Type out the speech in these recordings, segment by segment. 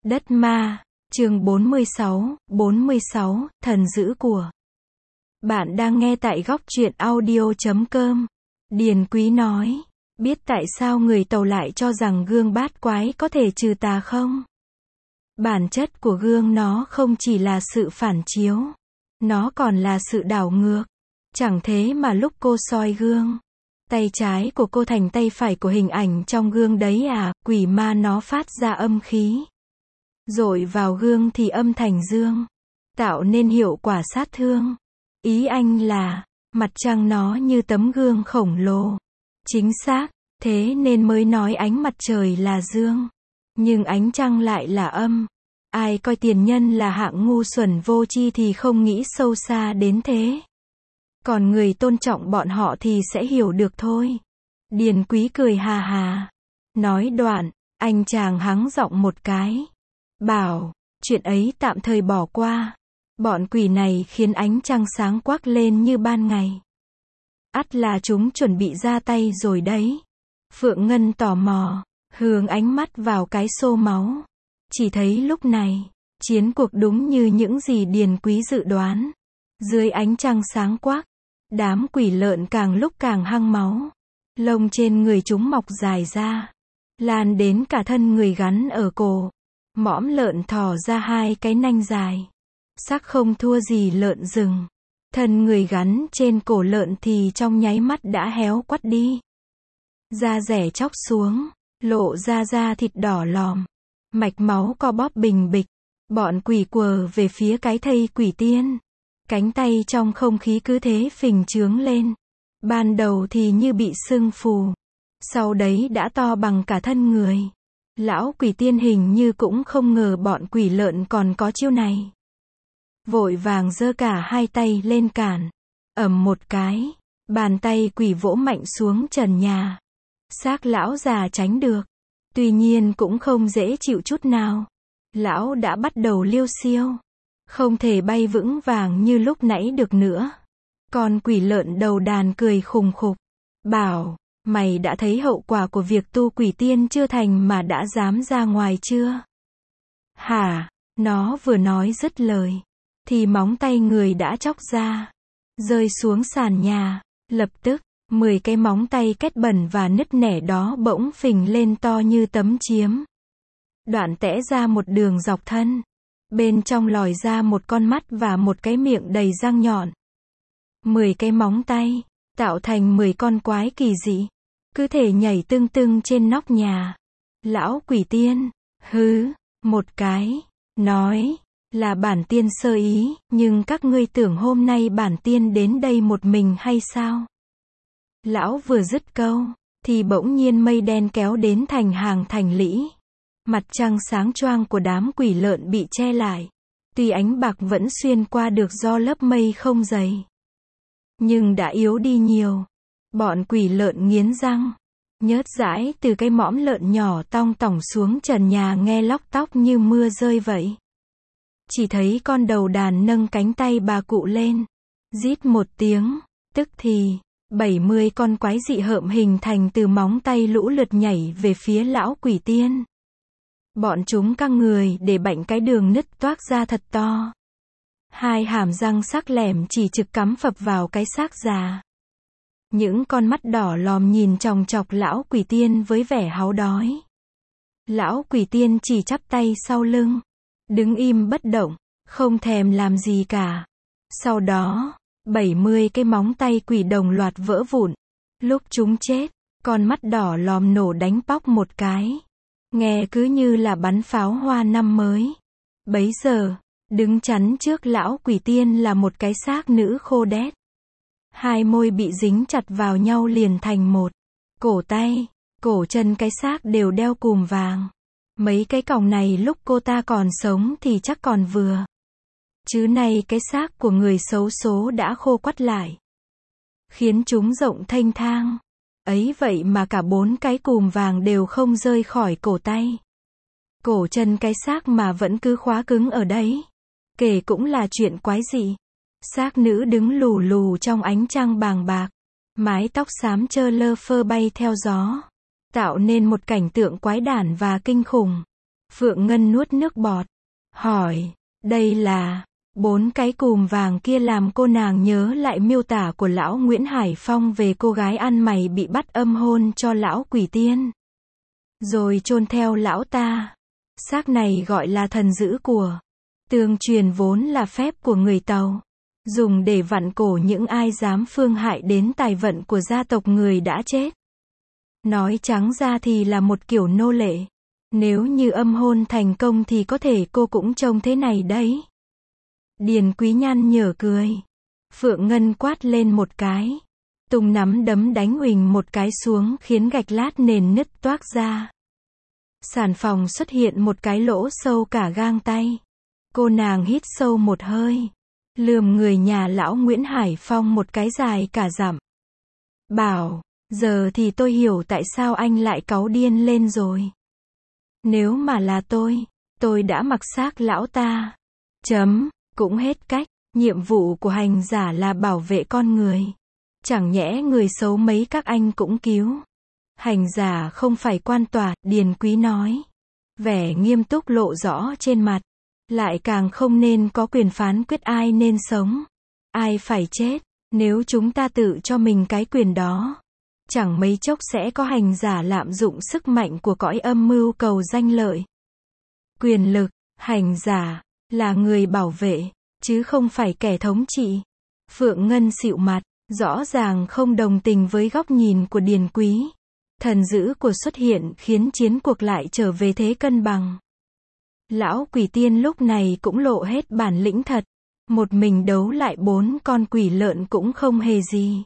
Đất ma, chương 46, thần dữ của. Bạn đang nghe tại góc truyện audio.com. Điền Quý nói, biết tại sao người Tàu lại cho rằng gương bát quái có thể trừ tà không? Bản chất của gương nó không chỉ là sự phản chiếu, nó còn là sự đảo ngược. Chẳng thế mà lúc cô soi gương, tay trái của cô thành tay phải của hình ảnh trong gương đấy à, quỷ ma nó phát ra âm khí. Dội vào gương thì âm thành dương, tạo nên hiệu quả sát thương. Ý anh là, mặt trăng nó như tấm gương khổng lồ. Chính xác, thế nên mới nói ánh mặt trời là dương, nhưng ánh trăng lại là âm. Ai coi tiền nhân là hạng ngu xuẩn vô tri thì không nghĩ sâu xa đến thế. Còn người tôn trọng bọn họ thì sẽ hiểu được thôi. Điền Quý cười hà hà. Nói đoạn, anh chàng hắng giọng một cái. Bảo, chuyện ấy tạm thời bỏ qua. Bọn quỷ này khiến ánh trăng sáng quắc lên như ban ngày. Ắt là chúng chuẩn bị ra tay rồi đấy. Phượng Ngân tò mò, hướng ánh mắt vào cái xô máu. Chỉ thấy lúc này, chiến cuộc đúng như những gì Điền Quý dự đoán. Dưới ánh trăng sáng quắc, đám quỷ lợn càng lúc càng hăng máu. Lông trên người chúng mọc dài ra, lan đến cả thân người gắn ở cổ. Mõm lợn thò ra hai cái nanh dài, sắc không thua gì lợn rừng. Thân người gắn trên cổ lợn thì trong nháy mắt đã héo quắt đi. Da rẻ chóc xuống, lộ ra da thịt đỏ lòm. Mạch máu co bóp bình bịch. Bọn quỷ quờ về phía cái thây quỷ tiên. Cánh tay trong không khí cứ thế phình trướng lên. Ban đầu thì như bị sưng phù, sau đấy đã to bằng cả thân người. Lão quỷ tiên hình như cũng không ngờ bọn quỷ lợn còn có chiêu này. Vội vàng giơ cả hai tay lên cản. Ầm một cái, bàn tay quỷ vỗ mạnh xuống trần nhà. Xác lão già tránh được, tuy nhiên cũng không dễ chịu chút nào. Lão đã bắt đầu liêu xiêu, không thể bay vững vàng như lúc nãy được nữa. Con quỷ lợn đầu đàn cười khùng khục. Bảo, mày đã thấy hậu quả của việc tu quỷ tiên chưa thành mà đã dám ra ngoài chưa? Hả? Nó vừa nói dứt lời, thì móng tay người đã chóc ra, rơi xuống sàn nhà. Lập tức, 10 cái móng tay kết bẩn và nứt nẻ đó bỗng phình lên to như tấm chiếm. Đoạn tẽ ra một đường dọc thân. Bên trong lòi ra một con mắt và một cái miệng đầy răng nhọn. 10 cái móng tay, tạo thành 10 con quái kỳ dị, cứ thể nhảy tưng tưng trên nóc nhà. Lão quỷ tiên, hứ, một cái, nói, là bản tiên sơ ý, nhưng các ngươi tưởng hôm nay bản tiên đến đây một mình hay sao? Lão vừa dứt câu, thì bỗng nhiên mây đen kéo đến thành hàng thành lũy. Mặt trăng sáng choang của đám quỷ lợn bị che lại. Tuy ánh bạc vẫn xuyên qua được do lớp mây không dày, nhưng đã yếu đi nhiều. Bọn quỷ lợn nghiến răng, nhớt dãi từ cái mõm lợn nhỏ tong tỏng xuống trần nhà nghe lóc tóc như mưa rơi vậy. Chỉ thấy con đầu đàn nâng cánh tay bà cụ lên, rít một tiếng, tức thì 70 con quái dị hợm hình thành từ móng tay lũ lượt nhảy về phía lão quỷ tiên. Bọn chúng căng người để bạnh cái đường nứt toác ra thật to. Hai hàm răng sắc lẻm chỉ trực cắm phập vào cái xác già. Những con mắt đỏ lòm nhìn chòng chọc lão quỷ tiên với vẻ háu đói. Lão quỷ tiên chỉ chắp tay sau lưng, đứng im bất động, không thèm làm gì cả. Sau đó, 70 cái móng tay quỷ đồng loạt vỡ vụn. Lúc chúng chết, con mắt đỏ lòm nổ đánh póc một cái. Nghe cứ như là bắn pháo hoa năm mới. Bấy giờ, đứng chắn trước lão quỷ tiên là một cái xác nữ khô đét. Hai môi bị dính chặt vào nhau liền thành một. Cổ tay, cổ chân cái xác đều đeo cùm vàng. Mấy cái còng này lúc cô ta còn sống thì chắc còn vừa. Chứ nay cái xác của người xấu số đã khô quắt lại, khiến chúng rộng thênh thang. Ấy vậy mà cả 4 cái cùm vàng đều không rơi khỏi cổ tay. Cổ chân cái xác mà vẫn cứ khóa cứng ở đấy. Kể cũng là chuyện quái dị. Xác nữ đứng lù lù trong ánh trăng bàng bạc. Mái tóc xám trơ lơ phơ bay theo gió, tạo nên một cảnh tượng quái đản và kinh khủng. Phượng Ngân nuốt nước bọt, hỏi, đây là, 4 cái cùm vàng kia làm cô nàng nhớ lại miêu tả của lão Nguyễn Hải Phong về cô gái ăn mày bị bắt âm hôn cho lão quỷ tiên. Rồi chôn theo lão ta. Xác này gọi là thần dữ của. Tương truyền vốn là phép của người Tàu. Dùng để vặn cổ những ai dám phương hại đến tài vận của gia tộc người đã chết. Nói trắng ra thì là một kiểu nô lệ. Nếu như âm hôn thành công thì có thể cô cũng trông thế này đấy. Điền Quý nhăn nhở cười. Phượng Ngân quát lên một cái. Tung nắm đấm đánh uỳnh một cái xuống khiến gạch lát nền nứt toác ra. Sàn phòng xuất hiện một cái lỗ sâu cả gang tay. Cô nàng hít sâu một hơi. Lườm người nhà lão Nguyễn Hải Phong một cái dài cả dặm. Bảo, giờ thì tôi hiểu tại sao anh lại cáu điên lên rồi. Nếu mà là tôi đã mặc xác lão ta. Cũng hết cách, nhiệm vụ của hành giả là bảo vệ con người. Chẳng nhẽ người xấu mấy các anh cũng cứu. Hành giả không phải quan tòa, Điền Quý nói. Vẻ nghiêm túc lộ rõ trên mặt. Lại càng không nên có quyền phán quyết ai nên sống, ai phải chết. Nếu chúng ta tự cho mình cái quyền đó, chẳng mấy chốc sẽ có hành giả lạm dụng sức mạnh của cõi âm mưu cầu danh lợi. Quyền lực, hành giả, là người bảo vệ, chứ không phải kẻ thống trị. Phượng Ngân xịu mặt, rõ ràng không đồng tình với góc nhìn của Điền Quý. Thần dữ của xuất hiện khiến chiến cuộc lại trở về thế cân bằng. Lão quỷ tiên lúc này cũng lộ hết bản lĩnh thật. Một mình đấu lại 4 con quỷ lợn cũng không hề gì.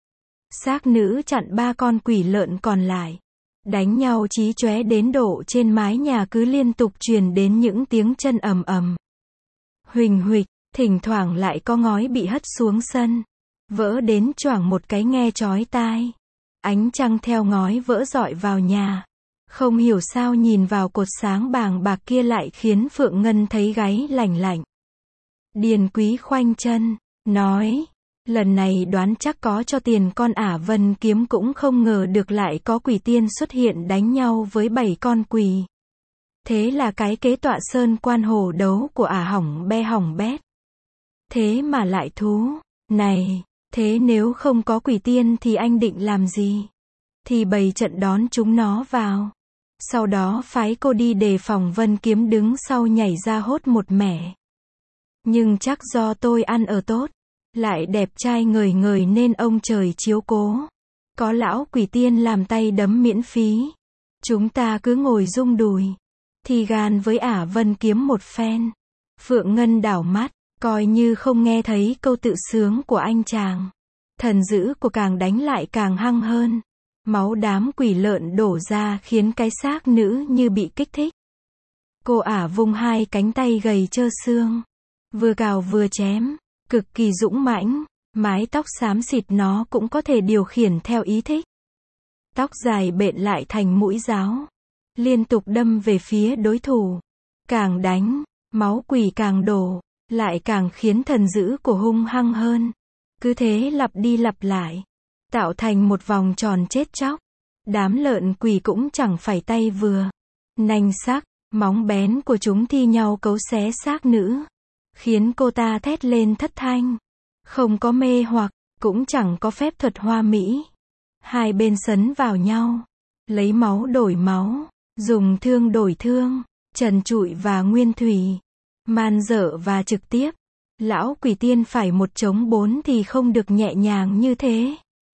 Xác nữ chặn 3 con quỷ lợn còn lại. Đánh nhau chí chóe đến độ trên mái nhà cứ liên tục truyền đến những tiếng chân ầm ầm. Huỳnh huỵch, thỉnh thoảng lại có ngói bị hất xuống sân. Vỡ đến choảng một cái nghe chói tai. Ánh trăng theo ngói vỡ rọi vào nhà. Không hiểu sao nhìn vào cột sáng bàng bạc kia lại khiến Phượng Ngân thấy gáy lạnh lạnh. Điền Quý khoanh chân, nói, lần này đoán chắc có cho tiền con Ả Vân Kiếm cũng không ngờ được lại có quỷ tiên xuất hiện đánh nhau với 7 con quỷ. Thế là cái kế tọa sơn quan hổ đấu của Ả hỏng bét. Thế mà lại thú, này, thế nếu không có quỷ tiên thì anh định làm gì? Thì bày trận đón chúng nó vào. Sau đó phái cô đi đề phòng Vân Kiếm đứng sau nhảy ra hốt một mẻ. Nhưng chắc do tôi ăn ở tốt, lại đẹp trai ngời ngời nên ông trời chiếu cố. Có lão quỷ tiên làm tay đấm miễn phí. Chúng ta cứ ngồi rung đùi. Thì gan với Ả Vân Kiếm một phen. Phượng Ngân đảo mắt, coi như không nghe thấy câu tự sướng của anh chàng. Thần dữ của càng đánh lại càng hăng hơn. Máu đám quỷ lợn đổ ra khiến cái xác nữ như bị kích thích. Cô Ả vung 2 cánh tay gầy trơ xương. Vừa cào vừa chém. Cực kỳ dũng mãnh. Mái tóc xám xịt nó cũng có thể điều khiển theo ý thích. Tóc dài bện lại thành mũi giáo. Liên tục đâm về phía đối thủ. Càng đánh, máu quỷ càng đổ. Lại càng khiến thần dữ của hung hăng hơn. Cứ thế lặp đi lặp lại. Tạo thành một vòng tròn chết chóc. Đám lợn quỷ cũng chẳng phải tay vừa. Nanh sắc, móng bén của chúng thi nhau cấu xé xác nữ. Khiến cô ta thét lên thất thanh. Không có mê hoặc, cũng chẳng có phép thuật hoa mỹ. Hai bên sấn vào nhau. Lấy máu đổi máu. Dùng thương đổi thương. Trần trụi và nguyên thủy. Man dợ và trực tiếp. Lão quỷ tiên phải 1 chống 4 thì không được nhẹ nhàng như thế.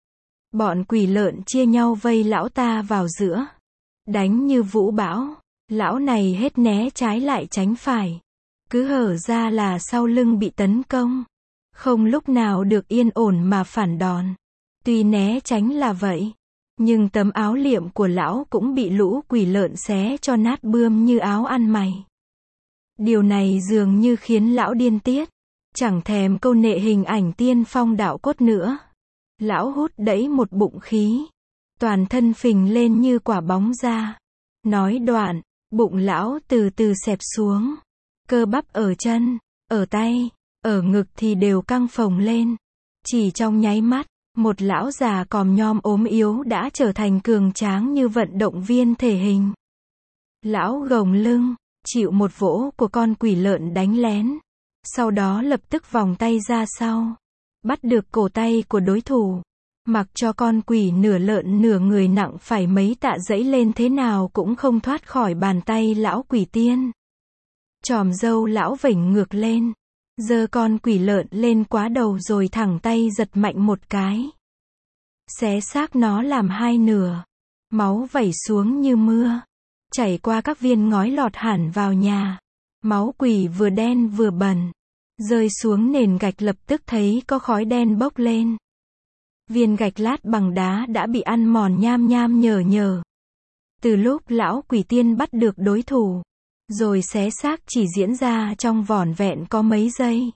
Bọn quỷ lợn chia nhau vây lão ta vào giữa. Đánh như vũ bão. Lão này hết né trái lại tránh phải. Cứ hở ra là sau lưng bị tấn công. Không lúc nào được yên ổn mà phản đòn. Tuy né tránh là vậy. Nhưng tấm áo liệm của lão cũng bị lũ quỷ lợn xé cho nát bươm như áo ăn mày. Điều này dường như khiến lão điên tiết. Chẳng thèm câu nệ hình ảnh tiên phong đạo cốt nữa. Lão hút đẩy một bụng khí. Toàn thân phình lên như quả bóng ra. Nói đoạn, bụng lão từ từ xẹp xuống. Cơ bắp ở chân, ở tay, ở ngực thì đều căng phồng lên. Chỉ trong nháy mắt, một lão già còm nhom ốm yếu đã trở thành cường tráng như vận động viên thể hình. Lão gồng lưng, chịu một vỗ của con quỷ lợn đánh lén. Sau đó lập tức vòng tay ra sau. Bắt được cổ tay của đối thủ. Mặc cho con quỷ nửa lợn nửa người nặng phải mấy tạ dẫy lên thế nào cũng không thoát khỏi bàn tay lão quỷ tiên. Chòm râu lão vểnh ngược lên. Giơ con quỷ lợn lên quá đầu rồi thẳng tay giật mạnh một cái. Xé xác nó làm hai nửa. Máu vẩy xuống như mưa. Chảy qua các viên ngói lọt hẳn vào nhà. Máu quỷ vừa đen vừa bẩn. Rơi xuống nền gạch lập tức thấy có khói đen bốc lên. Viên gạch lát bằng đá đã bị ăn mòn nham nham nhở nhở. Từ lúc lão quỷ tiên bắt được đối thủ, rồi xé xác chỉ diễn ra trong vỏn vẹn có mấy giây.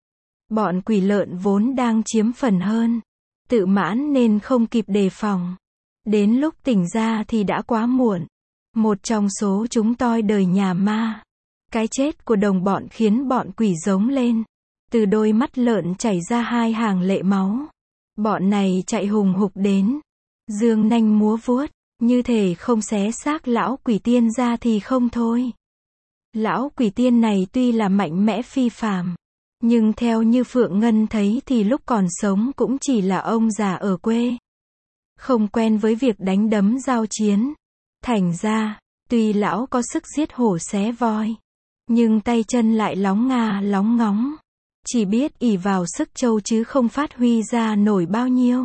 Bọn quỷ lợn vốn đang chiếm phần hơn. Tự mãn nên không kịp đề phòng. Đến lúc tỉnh ra thì đã quá muộn. Một trong số chúng tôi đời nhà ma. Cái chết của đồng bọn khiến bọn quỷ giống lên. Từ đôi mắt lợn chảy ra hai hàng lệ máu. Bọn này chạy hùng hục đến. Dương nanh múa vuốt. Như thể không xé xác lão quỷ tiên ra thì không thôi. Lão quỷ tiên này tuy là mạnh mẽ phi phàm. Nhưng theo như Phượng Ngân thấy thì lúc còn sống cũng chỉ là ông già ở quê. Không quen với việc đánh đấm giao chiến. Thành ra, tuy lão có sức giết hổ xé voi. Nhưng tay chân lại lóng ngà lóng ngóng. Chỉ biết ỷ vào sức trâu chứ không phát huy ra nổi bao nhiêu.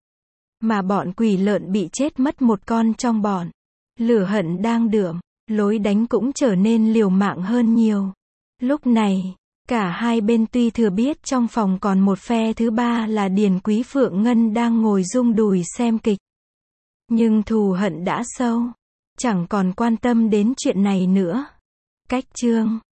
Mà bọn quỷ lợn bị chết mất một con trong bọn. Lửa hận đang đượm, lối đánh cũng trở nên liều mạng hơn nhiều. Lúc này, cả hai bên tuy thừa biết trong phòng còn một phe thứ ba là Điền Quý Phượng Ngân đang ngồi rung đùi xem kịch. Nhưng thù hận đã sâu, chẳng còn quan tâm đến chuyện này nữa. Cách chương